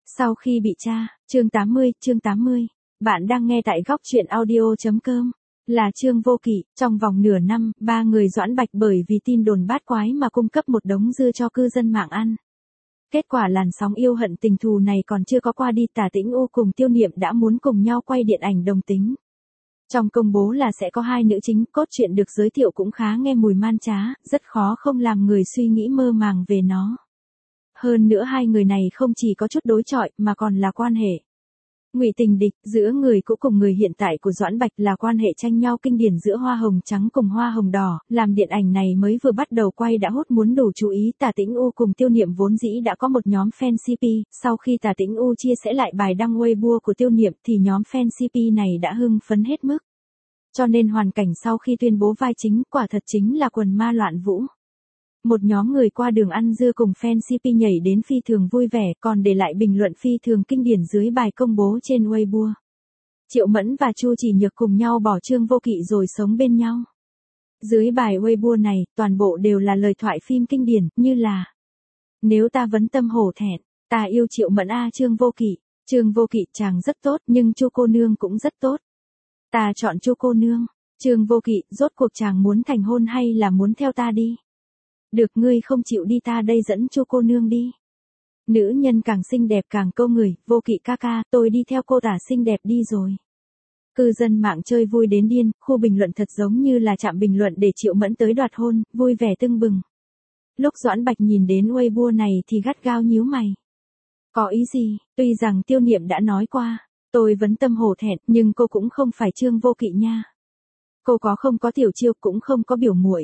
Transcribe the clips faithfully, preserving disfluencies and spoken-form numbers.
Sau khi bị tra, chương tám mươi, chương tám mươi. Bạn đang nghe tại góc truyện audio chấm com. Là Trương Vô Kỵ, trong vòng nửa năm, ba người Doãn Bạch bởi vì tin đồn bát quái mà cung cấp một đống dưa cho cư dân mạng ăn. Kết quả làn sóng yêu hận tình thù này còn chưa có qua đi, Tả Tĩnh U cùng Tiêu Niệm đã muốn cùng nhau quay điện ảnh đồng tính. Trong công bố là sẽ có hai nữ chính, cốt truyện được giới thiệu cũng khá nghe mùi man trá, rất khó không làm người suy nghĩ mơ màng về nó. Hơn nữa hai người này không chỉ có chút đối chọi mà còn là quan hệ ngụy tình địch giữa người cũ cùng người hiện tại của Doãn Bạch, là quan hệ tranh nhau kinh điển giữa hoa hồng trắng cùng hoa hồng đỏ. Làm điện ảnh này mới vừa bắt đầu quay đã hút muốn đủ chú ý. Tả Tĩnh U cùng Tiêu Niệm vốn dĩ đã có một nhóm fan xê pê, sau khi Tả Tĩnh U chia sẻ lại bài đăng Weibo của Tiêu Niệm thì nhóm fan xê pê này đã hưng phấn hết mức. Cho nên hoàn cảnh sau khi tuyên bố vai chính quả thật chính là quần ma loạn vũ. Một nhóm người qua đường ăn dưa cùng fan xê pê nhảy đến phi thường vui vẻ, còn để lại bình luận phi thường kinh điển dưới bài công bố trên Weibo. Triệu Mẫn và Chu Chỉ Nhược cùng nhau bỏ Trương Vô Kỵ rồi sống bên nhau. Dưới bài Weibo này, toàn bộ đều là lời thoại phim kinh điển, như là: nếu ta vấn tâm hổ thẹn, ta yêu Triệu Mẫn a Trương Vô Kỵ, Trương Vô Kỵ chàng rất tốt nhưng Chu cô nương cũng rất tốt. Ta chọn Chu cô nương, Trương Vô Kỵ, rốt cuộc chàng muốn thành hôn hay là muốn theo ta đi? Được, ngươi không chịu đi ta đây dẫn Chu cô nương đi. Nữ nhân càng xinh đẹp càng câu người, Vô Kỵ ca ca, tôi đi theo cô tả xinh đẹp đi rồi. Cư dân mạng chơi vui đến điên, khu bình luận thật giống như là trạm bình luận để Triệu Mẫn tới đoạt hôn, vui vẻ tưng bừng. Lúc Doãn Bạch nhìn đến Weibo này thì gắt gao nhíu mày. Có ý gì? Tuy rằng Tiêu Niệm đã nói qua, tôi vấn tâm hổ thẹn, nhưng cô cũng không phải Trương Vô Kỵ nha. Cô có không có Tiểu Chiêu, cũng không có biểu muội.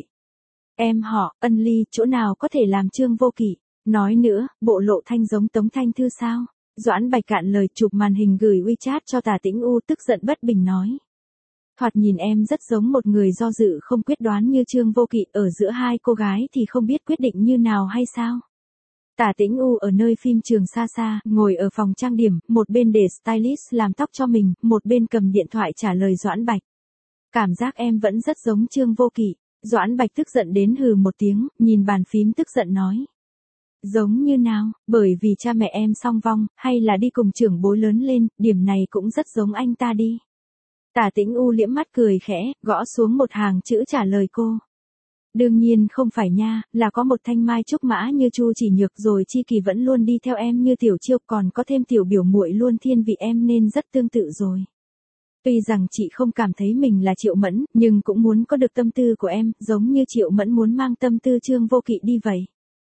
Em họ, Ân Ly, chỗ nào có thể làm Trương Vô Kỵ? Nói nữa, bộ lộ thanh giống Tống Thanh Thư sao? Doãn Bạch cạn lời chụp màn hình gửi WeChat cho Tả Tĩnh U, tức giận bất bình nói. Thoạt nhìn em rất giống một người do dự không quyết đoán như Trương Vô Kỵ, ở giữa hai cô gái thì không biết quyết định như nào hay sao? Tả Tĩnh U ở nơi phim trường xa xa, ngồi ở phòng trang điểm, một bên để stylist làm tóc cho mình, một bên cầm điện thoại trả lời Doãn Bạch. Cảm giác em vẫn rất giống Trương Vô Kỵ. Doãn Bạch tức giận đến hừ một tiếng, nhìn bàn phím tức giận nói. Giống như nào? Bởi vì cha mẹ em song vong, hay là đi cùng trưởng bối lớn lên, điểm này cũng rất giống anh ta đi. Tả Tĩnh U liễm mắt cười khẽ, gõ xuống một hàng chữ trả lời cô. Đương nhiên không phải nha, là có một thanh mai trúc mã như Chu Chỉ Nhược, rồi Chi Kỳ vẫn luôn đi theo em như Tiểu Chiêu, còn có thêm tiểu biểu muội luôn thiên vị em nên rất tương tự rồi. Tuy rằng chị không cảm thấy mình là Triệu Mẫn, nhưng cũng muốn có được tâm tư của em, giống như Triệu Mẫn muốn mang tâm tư Trương Vô Kỵ đi vậy.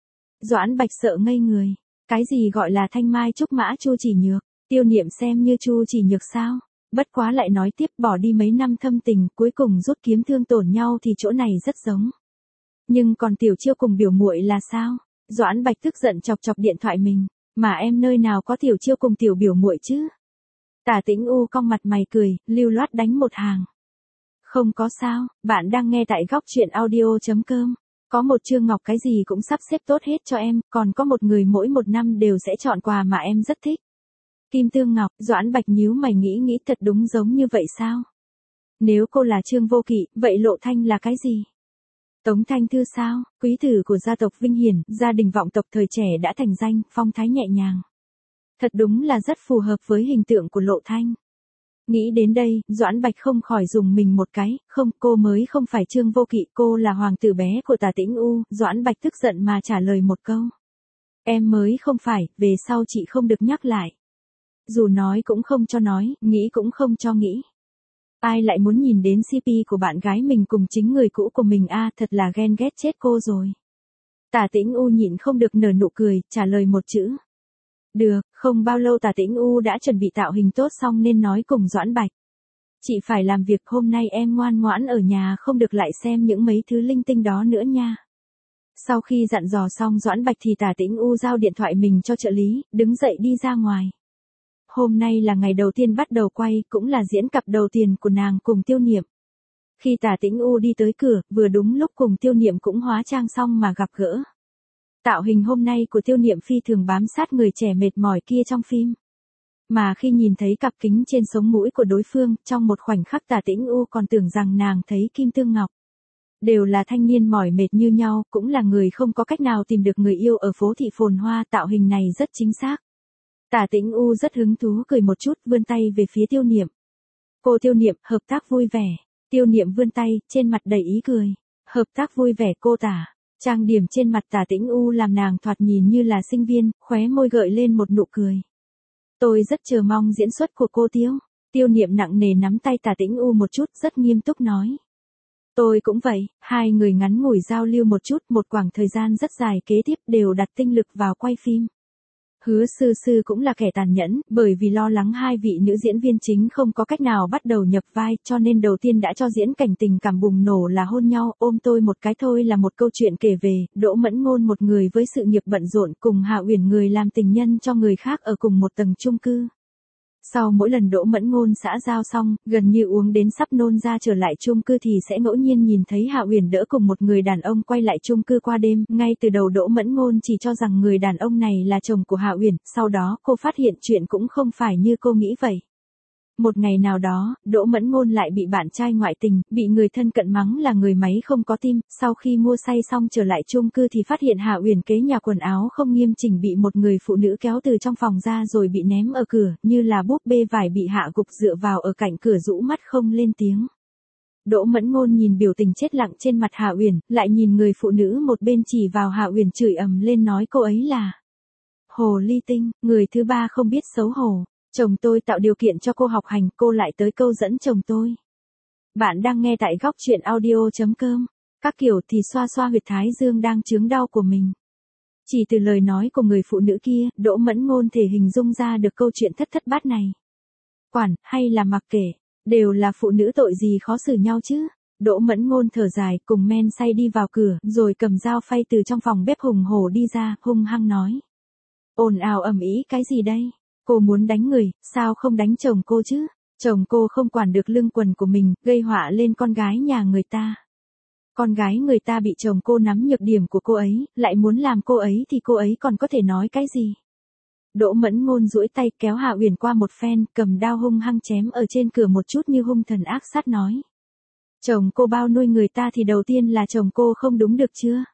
Doãn Bạch sợ ngây người. Cái gì gọi là thanh mai trúc mã Chu Chỉ Nhược? Tiêu Niệm xem như Chu Chỉ Nhược sao? Bất quá lại nói tiếp, bỏ đi mấy năm thâm tình, cuối cùng rút kiếm thương tổn nhau thì chỗ này rất giống. Nhưng còn Tiểu Chiêu cùng biểu muội là sao? Doãn Bạch tức giận chọc chọc điện thoại mình. Mà em nơi nào có Tiểu Chiêu cùng tiểu biểu muội chứ? Tả Tĩnh U cong mặt mày cười, lưu loát đánh một hàng. Không có sao, bạn đang nghe tại góc truyện audio chấm com. Có một Trương Ngọc cái gì cũng sắp xếp tốt hết cho em, còn có một người mỗi một năm đều sẽ chọn quà mà em rất thích. Kim Tương Ngọc. Doãn Bạch nhíu mày nghĩ nghĩ, thật đúng giống như vậy sao? Nếu cô là Trương Vô Kỵ, vậy Lộ Thanh là cái gì? Tống Thanh Thư sao? Quý tử của gia tộc Vinh Hiển, gia đình vọng tộc thời trẻ đã thành danh, phong thái nhẹ nhàng. Thật đúng là rất phù hợp với hình tượng của Lộ Thanh. Nghĩ đến đây, Doãn Bạch không khỏi dùng mình một cái, không, cô mới không phải Trương Vô Kỵ, cô là hoàng tử bé của Tả Tĩnh U. Doãn Bạch tức giận mà trả lời một câu. Em mới không phải, về sau chị không được nhắc lại. Dù nói cũng không cho nói, nghĩ cũng không cho nghĩ. Ai lại muốn nhìn đến xê pê của bạn gái mình cùng chính người cũ của mình a, thật là ghen ghét chết cô rồi. Tả Tĩnh U nhịn không được nở nụ cười, trả lời một chữ. Được, không bao lâu Tả Tĩnh U đã chuẩn bị tạo hình tốt xong nên nói cùng Doãn Bạch. Chị phải làm việc, hôm nay em ngoan ngoãn ở nhà không được lại xem những mấy thứ linh tinh đó nữa nha. Sau khi dặn dò xong Doãn Bạch thì Tả Tĩnh U giao điện thoại mình cho trợ lý, đứng dậy đi ra ngoài. Hôm nay là ngày đầu tiên bắt đầu quay, cũng là diễn cặp đầu tiên của nàng cùng Tiêu Niệm. Khi Tả Tĩnh U đi tới cửa, vừa đúng lúc cùng Tiêu Niệm cũng hóa trang xong mà gặp gỡ. Tạo hình hôm nay của Tiêu Niệm phi thường bám sát người trẻ mệt mỏi kia trong phim. Mà khi nhìn thấy cặp kính trên sống mũi của đối phương, trong một khoảnh khắc Tả Tĩnh U còn tưởng rằng nàng thấy Kim Tương Ngọc. Đều là thanh niên mỏi mệt như nhau, cũng là người không có cách nào tìm được người yêu ở phố thị phồn hoa, tạo hình này rất chính xác. Tả Tĩnh U rất hứng thú cười một chút, vươn tay về phía Tiêu Niệm. Cô Tiêu Niệm, hợp tác vui vẻ. Tiêu Niệm vươn tay, trên mặt đầy ý cười. Hợp tác vui vẻ cô Tả. Trang điểm trên mặt Tả Tĩnh U làm nàng thoạt nhìn như là sinh viên, khóe môi gợi lên một nụ cười. Tôi rất chờ mong diễn xuất của cô Tiêu. Tiêu Niệm nặng nề nắm tay Tả Tĩnh U một chút, rất nghiêm túc nói. Tôi cũng vậy, hai người ngắn ngủi giao lưu một chút, một khoảng thời gian rất dài kế tiếp đều đặt tinh lực vào quay phim. Hứa Sư Sư cũng là kẻ tàn nhẫn, bởi vì lo lắng hai vị nữ diễn viên chính không có cách nào bắt đầu nhập vai, cho nên đầu tiên đã cho diễn cảnh tình cảm bùng nổ là hôn nhau, ôm tôi một cái thôi là một câu chuyện kể về, Đỗ Mẫn Ngôn một người với sự nghiệp bận rộn cùng Hạ Uyển người làm tình nhân cho người khác ở cùng một tầng chung cư. Sau mỗi lần Đỗ Mẫn Ngôn xã giao xong, gần như uống đến sắp nôn ra trở lại chung cư thì sẽ ngẫu nhiên nhìn thấy Hạ Uyển đỡ cùng một người đàn ông quay lại chung cư qua đêm, ngay từ đầu Đỗ Mẫn Ngôn chỉ cho rằng người đàn ông này là chồng của Hạ Uyển, sau đó cô phát hiện chuyện cũng không phải như cô nghĩ vậy. Một ngày nào đó, Đỗ Mẫn Ngôn lại bị bạn trai ngoại tình, bị người thân cận mắng là người máy không có tim, sau khi mua say xong trở lại chung cư thì phát hiện Hạ Uyển kế nhà quần áo không nghiêm chỉnh bị một người phụ nữ kéo từ trong phòng ra rồi bị ném ở cửa, như là búp bê vải bị hạ gục dựa vào ở cạnh cửa rũ mắt không lên tiếng. Đỗ Mẫn Ngôn nhìn biểu tình chết lặng trên mặt Hạ Uyển, lại nhìn người phụ nữ một bên chỉ vào Hạ Uyển chửi ầm lên nói cô ấy là hồ ly tinh, người thứ ba không biết xấu hổ. Chồng tôi tạo điều kiện cho cô học hành, cô lại tới câu dẫn chồng tôi. Bạn đang nghe tại góc truyện audio chấm com. Các kiểu thì xoa xoa huyệt thái dương đang chướng đau của mình. Chỉ từ lời nói của người phụ nữ kia, Đỗ Mẫn Ngôn thể hình dung ra được câu chuyện thất thất bát này. Quản, hay là mặc kệ, đều là phụ nữ tội gì khó xử nhau chứ. Đỗ Mẫn Ngôn thở dài cùng men say đi vào cửa, rồi cầm dao phay từ trong phòng bếp hùng hổ đi ra, hung hăng nói. Ồn ào ầm ĩ cái gì đây? Cô muốn đánh người, sao không đánh chồng cô chứ? Chồng cô không quản được lưng quần của mình, gây họa lên con gái nhà người ta. Con gái người ta bị chồng cô nắm nhược điểm của cô ấy, lại muốn làm cô ấy thì cô ấy còn có thể nói cái gì? Đỗ Mẫn Ngôn duỗi tay kéo Hạ Uyển qua một phen, cầm đao hung hăng chém ở trên cửa một chút như hung thần ác sát nói. Chồng cô bao nuôi người ta thì đầu tiên là chồng cô không đúng được chưa?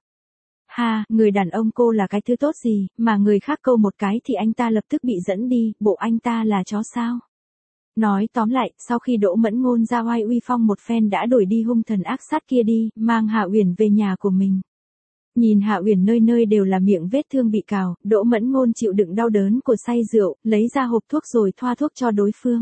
Ha, người đàn ông cô là cái thứ tốt gì, mà người khác câu một cái thì anh ta lập tức bị dẫn đi, bộ anh ta là chó sao? Nói tóm lại, sau khi Đỗ Mẫn Ngôn ra oai uy phong một phen đã đuổi đi hung thần ác sát kia đi, mang Hạ Uyển về nhà của mình. Nhìn Hạ Uyển nơi nơi đều là miệng vết thương bị cào, Đỗ Mẫn Ngôn chịu đựng đau đớn của say rượu, lấy ra hộp thuốc rồi thoa thuốc cho đối phương.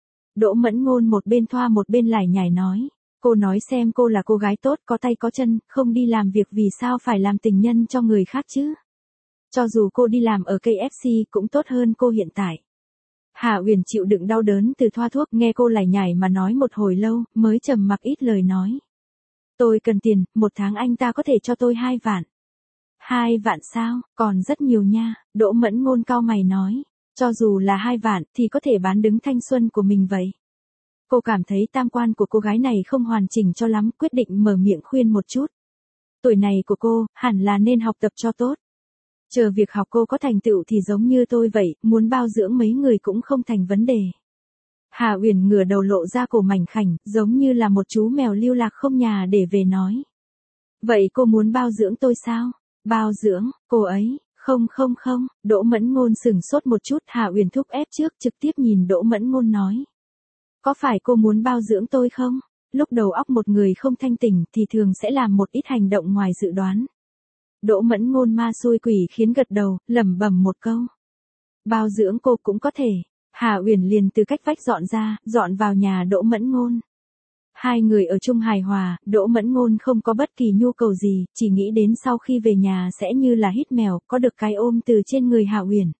Đỗ Mẫn Ngôn một bên thoa một bên lải nhải nói. Cô nói xem cô là cô gái tốt có tay có chân, không đi làm việc vì sao phải làm tình nhân cho người khác chứ? Cho dù cô đi làm ở ca ép xê cũng tốt hơn cô hiện tại. Hạ Uyển chịu đựng đau đớn từ thoa thuốc, nghe cô lải nhải mà nói một hồi lâu, mới trầm mặc ít lời nói. Tôi cần tiền, một tháng anh ta có thể cho tôi hai vạn. Hai vạn sao, còn rất nhiều nha, Đỗ Mẫn Ngôn cau mày nói. Cho dù là hai vạn thì có thể bán đứng thanh xuân của mình vậy. Cô cảm thấy tam quan của cô gái này không hoàn chỉnh cho lắm, quyết định mở miệng khuyên một chút. Tuổi này của cô, hẳn là nên học tập cho tốt. Chờ việc học cô có thành tựu thì giống như tôi vậy, muốn bao dưỡng mấy người cũng không thành vấn đề. Hạ Uyển ngửa đầu lộ ra cổ mảnh khảnh, giống như là một chú mèo lưu lạc không nhà để về nói. Vậy cô muốn bao dưỡng tôi sao? Bao dưỡng, cô ấy, không không không, Đỗ Mẫn Ngôn sửng sốt một chút, Hạ Uyển thúc ép trước trực tiếp nhìn Đỗ Mẫn Ngôn nói. Có phải cô muốn bao dưỡng tôi không? Lúc đầu óc một người không thanh tỉnh thì thường sẽ làm một ít hành động ngoài dự đoán. Đỗ Mẫn Ngôn ma xui quỷ khiến gật đầu, lẩm bẩm một câu. Bao dưỡng cô cũng có thể. Hạ Uyển liền từ cách vách dọn ra, dọn vào nhà Đỗ Mẫn Ngôn. Hai người ở chung hài hòa, Đỗ Mẫn Ngôn không có bất kỳ nhu cầu gì, chỉ nghĩ đến sau khi về nhà sẽ như là hít mèo, có được cái ôm từ trên người Hạ Uyển.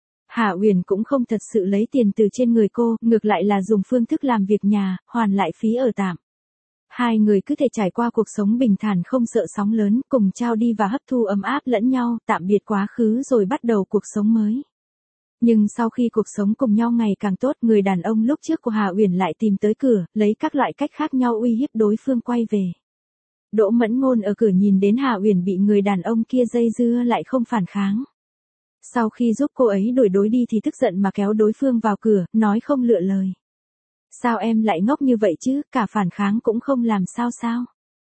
Hạ Uyển cũng không thật sự lấy tiền từ trên người cô, ngược lại là dùng phương thức làm việc nhà, hoàn lại phí ở tạm. Hai người cứ thể trải qua cuộc sống bình thản không sợ sóng lớn, cùng trao đi và hấp thu ấm áp lẫn nhau, tạm biệt quá khứ rồi bắt đầu cuộc sống mới. Nhưng sau khi cuộc sống cùng nhau ngày càng tốt, người đàn ông lúc trước của Hạ Uyển lại tìm tới cửa, lấy các loại cách khác nhau uy hiếp đối phương quay về. Đỗ Mẫn Ngôn ở cửa nhìn đến Hạ Uyển bị người đàn ông kia dây dưa lại không phản kháng. Sau khi giúp cô ấy đuổi đối đi thì tức giận mà kéo đối phương vào cửa, nói không lựa lời. Sao em lại ngốc như vậy chứ, cả phản kháng cũng không làm sao sao?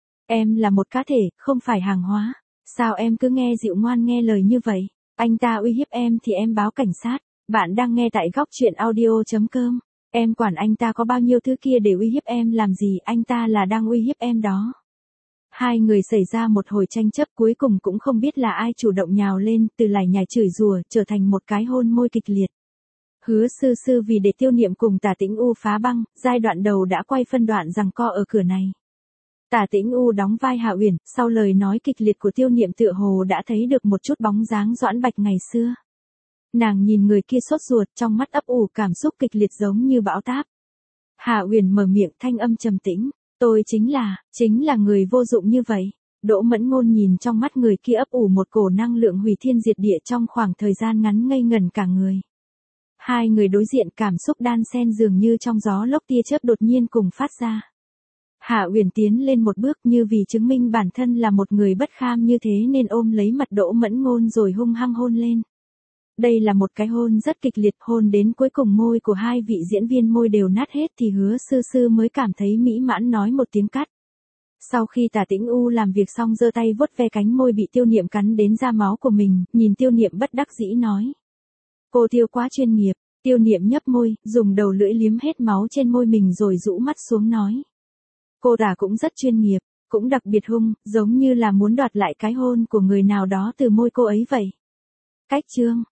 Em là một cá thể, không phải hàng hóa. Sao em cứ nghe dịu ngoan nghe lời như vậy? Anh ta uy hiếp em thì em báo cảnh sát. Bạn đang nghe tại góc chuyện audio chấm com. Em quản anh ta có bao nhiêu thứ kia để uy hiếp em làm gì, anh ta là đang uy hiếp em đó. Hai người xảy ra một hồi tranh chấp, cuối cùng cũng không biết là ai chủ động nhào lên, từ lải nhải chửi rủa trở thành một cái hôn môi kịch liệt. Hứa Sư Sư vì để Tiêu Niệm cùng Tả Tĩnh U phá băng, giai đoạn đầu đã quay phân đoạn giằng co ở cửa này. Tả Tĩnh U đóng vai Hạ Uyển, sau lời nói kịch liệt của Tiêu Niệm tựa hồ đã thấy được một chút bóng dáng Doãn Bạch ngày xưa. Nàng nhìn người kia sốt ruột, trong mắt ấp ủ cảm xúc kịch liệt giống như bão táp. Hạ Uyển mở miệng thanh âm trầm tĩnh, tôi chính là, chính là người vô dụng như vậy. Đỗ Mẫn Ngôn nhìn trong mắt người kia ấp ủ một cổ năng lượng hủy thiên diệt địa trong khoảng thời gian ngắn, ngây ngẩn cả người. Hai người đối diện, cảm xúc đan xen dường như trong gió lốc tia chớp đột nhiên cùng phát ra. Hạ Uyển tiến lên một bước, như vì chứng minh bản thân là một người bất kham như thế nên ôm lấy mặt Đỗ Mẫn Ngôn rồi hung hăng hôn lên. Đây là một cái hôn rất kịch liệt, hôn đến cuối cùng môi của hai vị diễn viên môi đều nát hết thì Hứa Sư Sư mới cảm thấy mỹ mãn nói một tiếng cắt. Sau khi Tả Tĩnh U làm việc xong giơ tay vuốt ve cánh môi bị Tiêu Niệm cắn đến ra máu của mình, nhìn Tiêu Niệm bất đắc dĩ nói. Cô Tiêu quá chuyên nghiệp. Tiêu Niệm nhấp môi, dùng đầu lưỡi liếm hết máu trên môi mình rồi rũ mắt xuống nói. Cô Tả cũng rất chuyên nghiệp, cũng đặc biệt hung, giống như là muốn đoạt lại cái hôn của người nào đó từ môi cô ấy vậy. Cách chương